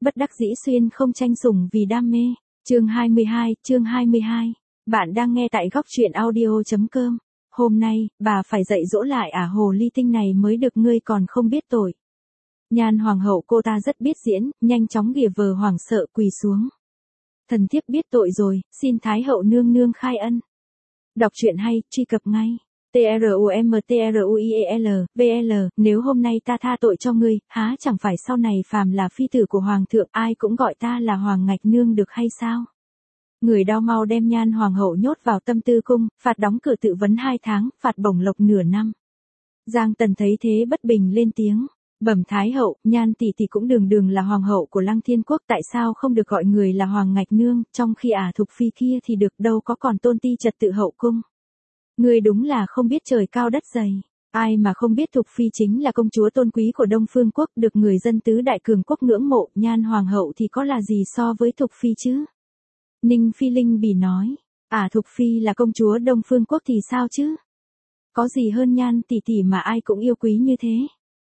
bất đắc dĩ xuyên không tranh sủng vì đam mê. Chương 22. Bạn đang nghe tại góc truyện audio.com. Hôm nay, bà phải dạy dỗ lại hồ ly tinh này mới được, ngươi còn không biết tội. Nhan hoàng hậu cô ta rất biết diễn, nhanh chóng ghìa vờ hoảng sợ quỳ xuống. Thần thiếp biết tội rồi, xin thái hậu nương nương khai ân. Đọc truyện hay, truy cập ngay. TRUMTRUIEL, nếu hôm nay ta tha tội cho ngươi, há chẳng phải sau này phàm là phi tử của hoàng thượng ai cũng gọi ta là hoàng ngạch nương được hay sao? Người đau mau đem Nhan hoàng hậu nhốt vào Tâm Tư cung, phạt đóng cửa tự vấn 2 tháng, phạt bổng lộc nửa năm. Giang Tần thấy thế bất bình lên tiếng. Bẩm thái hậu, Nhan tỷ tỷ cũng đường là hoàng hậu của Lăng Thiên Quốc, tại sao không được gọi người là hoàng ngạch nương, trong khi Thục phi kia thì được, đâu có còn tôn ti trật tự hậu cung. Ngươi đúng là không biết trời cao đất dày. Ai mà không biết Thục phi chính là công chúa tôn quý của Đông Phương Quốc, được người dân tứ đại cường quốc ngưỡng mộ, Nhan hoàng hậu thì có là gì so với Thục phi chứ? Ninh Phi Linh bỉ nói, Thục phi là công chúa Đông Phương Quốc thì sao chứ? Có gì hơn Nhan tỷ tỷ mà ai cũng yêu quý như thế?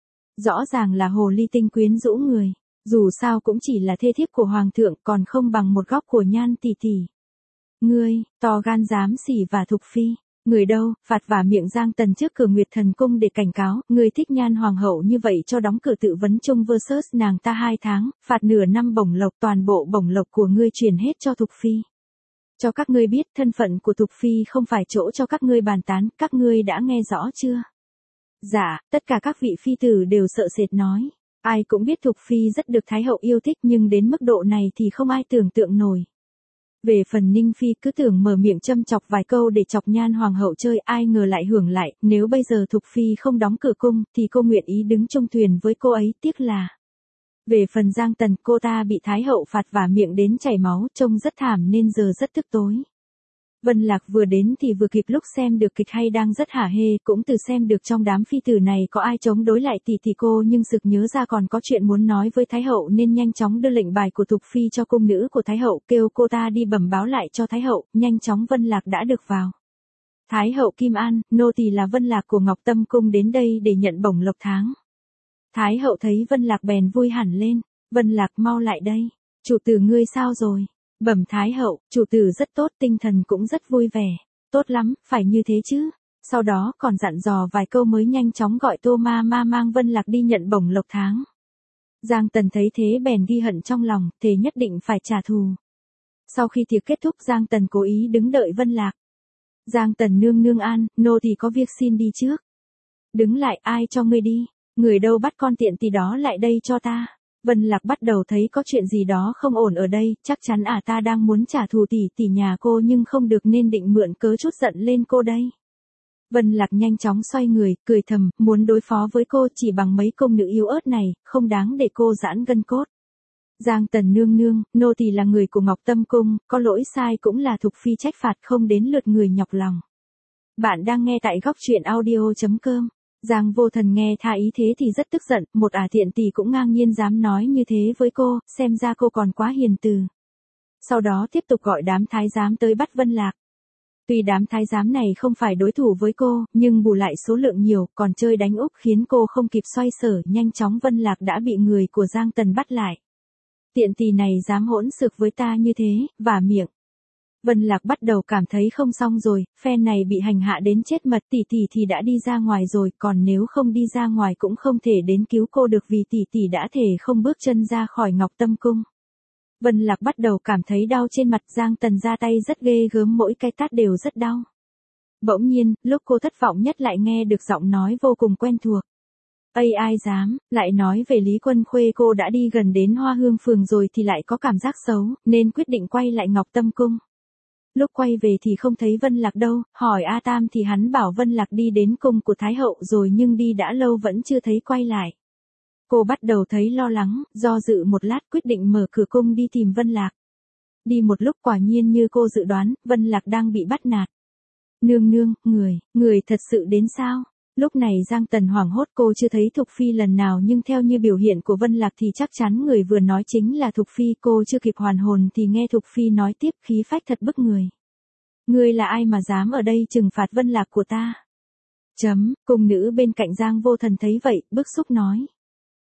Rõ ràng là hồ ly tinh quyến rũ người, dù sao cũng chỉ là thê thiếp của hoàng thượng, còn không bằng một góc của Nhan tỷ tỷ. Ngươi, to gan dám xỉ vả Thục phi, người đâu, phạt vả miệng Giang Tần trước cửa Nguyệt Thần cung để cảnh cáo, ngươi thích Nhan hoàng hậu như vậy cho đóng cửa tự vấn chung versus nàng ta 2 tháng, phạt nửa năm bổng lộc, toàn bộ bổng lộc của ngươi truyền hết cho Thục phi. Cho các ngươi biết thân phận của Thục phi không phải chỗ cho các ngươi bàn tán, các ngươi đã nghe rõ chưa? Dạ, tất cả các vị phi tử đều sợ sệt nói. Ai cũng biết Thục phi rất được Thái hậu yêu thích, nhưng đến mức độ này thì không ai tưởng tượng nổi. Về phần Ninh Phi cứ tưởng mở miệng châm chọc vài câu để chọc Nhan hoàng hậu chơi, ai ngờ lại hưởng lại, nếu bây giờ Thục phi không đóng cửa cung, thì cô nguyện ý đứng chung thuyền với cô ấy, tiếc là. Về phần Giang Tần, cô ta bị Thái hậu phạt vả miệng đến chảy máu, trông rất thảm nên giờ rất tức tối. Vân Lạc vừa đến thì vừa kịp lúc xem được kịch hay đang rất hả hê, cũng từ xem được trong đám phi tử này có ai chống đối lại tỷ tỷ cô, nhưng sực nhớ ra còn có chuyện muốn nói với Thái hậu nên nhanh chóng đưa lệnh bài của Thục phi cho cung nữ của Thái hậu, kêu cô ta đi bẩm báo lại cho Thái hậu. Nhanh chóng Vân Lạc đã được vào. Thái hậu Kim An, nô tỳ là Vân Lạc của Ngọc Tâm cung đến đây để nhận bổng lộc tháng. Thái hậu thấy Vân Lạc bèn vui hẳn lên. Vân Lạc mau lại đây. Chủ tử ngươi sao rồi? Bẩm Thái hậu, chủ tử rất tốt, tinh thần cũng rất vui vẻ. Tốt lắm, phải như thế chứ. Sau đó còn dặn dò vài câu mới nhanh chóng gọi Tô Ma Ma mang Vân Lạc đi nhận bổng lộc tháng. Giang Tần thấy thế bèn ghi hận trong lòng, thề nhất định phải trả thù. Sau khi tiệc kết thúc, Giang Tần cố ý đứng đợi Vân Lạc. Giang Tần nương nương an, nô tỳ có việc xin đi trước. Đứng lại, ai cho ngươi đi? Người đâu bắt con tiện tỳ đó lại đây cho ta. Vân Lạc bắt đầu thấy có chuyện gì đó không ổn ở đây, chắc chắn ta đang muốn trả thù tỷ nhà cô nhưng không được nên định mượn cớ chút giận lên cô đây. Vân Lạc nhanh chóng xoay người, cười thầm, muốn đối phó với cô chỉ bằng mấy công nữ yếu ớt này, không đáng để cô giãn gân cốt. Giang Tần nương nương, nô tỳ là người của Ngọc Tâm cung, có lỗi sai cũng là Thục phi trách phạt, không đến lượt người nhọc lòng. Bạn đang nghe tại góc truyện audio.com. Giang Vô Thần nghe tha ý thế thì rất tức giận, một tiện tỷ cũng ngang nhiên dám nói như thế với cô, xem ra cô còn quá hiền từ. Sau đó tiếp tục gọi đám thái giám tới bắt Vân Lạc. Tuy đám thái giám này không phải đối thủ với cô, nhưng bù lại số lượng nhiều, còn chơi đánh úp khiến cô không kịp xoay sở, nhanh chóng Vân Lạc đã bị người của Giang Tần bắt lại. Tiện tỷ này dám hỗn xược với ta như thế, vả miệng. Vân Lạc bắt đầu cảm thấy không xong rồi, phen này bị hành hạ đến chết mật, tỷ thì đã đi ra ngoài rồi, còn nếu không đi ra ngoài cũng không thể đến cứu cô được vì tỷ đã thề không bước chân ra khỏi Ngọc Tâm cung. Vân Lạc bắt đầu cảm thấy đau trên mặt, Giang Tần ra tay rất ghê gớm, mỗi cái tát đều rất đau. Bỗng nhiên, lúc cô thất vọng nhất lại nghe được giọng nói vô cùng quen thuộc. Ai dám, lại nói về Lý Quân Khuê, cô đã đi gần đến Hoa Hương phường rồi thì lại có cảm giác xấu, nên quyết định quay lại Ngọc Tâm cung. Lúc quay về thì không thấy Vân Lạc đâu, hỏi A Tam thì hắn bảo Vân Lạc đi đến cung của Thái hậu rồi nhưng đi đã lâu vẫn chưa thấy quay lại. Cô bắt đầu thấy lo lắng, do dự một lát quyết định mở cửa cung đi tìm Vân Lạc. Đi một lúc quả nhiên như cô dự đoán, Vân Lạc đang bị bắt nạt. Nương nương, người thật sự đến sao? Lúc này Giang Tần hoảng hốt, cô chưa thấy Thục phi lần nào nhưng theo như biểu hiện của Vân Lạc thì chắc chắn người vừa nói chính là Thục phi, cô chưa kịp hoàn hồn thì nghe Thục phi nói tiếp, khí phách thật bức người. Ngươi là ai mà dám ở đây trừng phạt Vân Lạc của ta? Cung nữ bên cạnh Giang Vô Thần thấy vậy, bức xúc nói.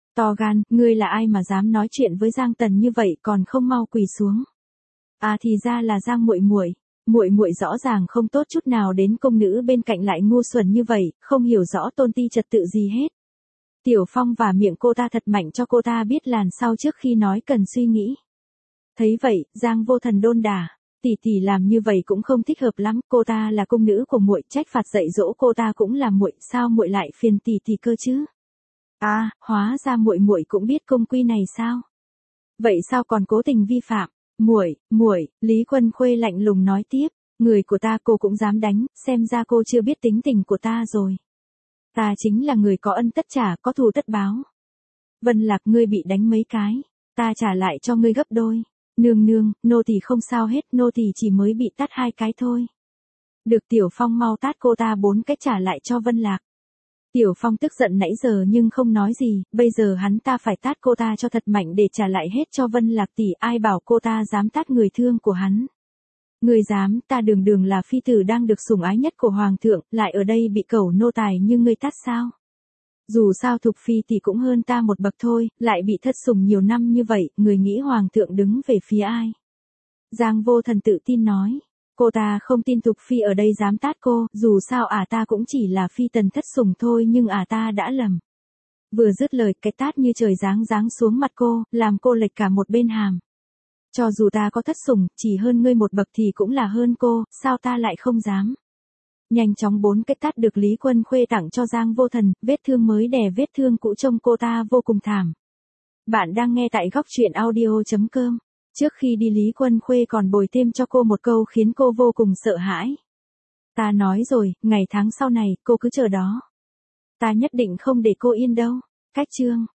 To gan, ngươi là ai mà dám nói chuyện với Giang Tần như vậy còn không mau quỳ xuống. À thì ra là Giang muội muội. Muội muội rõ ràng không tốt chút nào đến công nữ bên cạnh lại ngu xuẩn như vậy, không hiểu rõ tôn ti trật tự gì hết. Tiểu Phong và miệng cô ta thật mạnh cho cô ta biết làn sau trước khi nói cần suy nghĩ. Thấy vậy, Giang Vô Thần đôn đả, tỷ tỷ làm như vậy cũng không thích hợp lắm, cô ta là công nữ của muội, trách phạt dạy dỗ cô ta cũng là muội, sao muội lại phiền tỷ tỷ cơ chứ? À, hóa ra muội muội cũng biết công quy này sao? Vậy sao còn cố tình vi phạm? Muội, Lý Quân Khuê lạnh lùng nói tiếp, người của ta cô cũng dám đánh, xem ra cô chưa biết tính tình của ta rồi. Ta chính là người có ân tất trả, có thù tất báo. Vân Lạc, ngươi bị đánh mấy cái, ta trả lại cho ngươi gấp đôi. Nương, nô tỳ không sao hết, nô tỳ chỉ mới bị tát 2 cái thôi. Được, Tiểu Phong mau tát cô ta 4 cái trả lại cho Vân Lạc. Tiểu Phong tức giận nãy giờ nhưng không nói gì, bây giờ hắn ta phải tát cô ta cho thật mạnh để trả lại hết cho Vân Lạc tỷ, ai bảo cô ta dám tát người thương của hắn. Người dám, ta đường là phi tử đang được sủng ái nhất của hoàng thượng, lại ở đây bị cẩu nô tài như ngươi tát sao? Dù sao Thục phi thì cũng hơn ta một bậc thôi, lại bị thất sủng nhiều năm như vậy, người nghĩ hoàng thượng đứng về phía ai? Giang Vô Thần tự tin nói. Cô ta không tin Thục phi ở đây dám tát cô, dù sao ta cũng chỉ là phi tần thất sủng thôi nhưng ta đã lầm. Vừa dứt lời, cái tát như trời giáng xuống mặt cô, làm cô lệch cả một bên hàm. Cho dù ta có thất sủng, chỉ hơn ngươi một bậc thì cũng là hơn cô, sao ta lại không dám? Nhanh chóng 4 cái tát được Lý Quân Khuê tặng cho Giang Vô Thần, vết thương mới đè vết thương cũ trông cô ta vô cùng thảm. Bạn đang nghe tại góc truyện audio.com. Trước khi đi Lý Quân Khuê còn bồi thêm cho cô một câu khiến cô vô cùng sợ hãi. Ta nói rồi, ngày tháng sau này, cô cứ chờ đó. Ta nhất định không để cô yên đâu. Cách chương.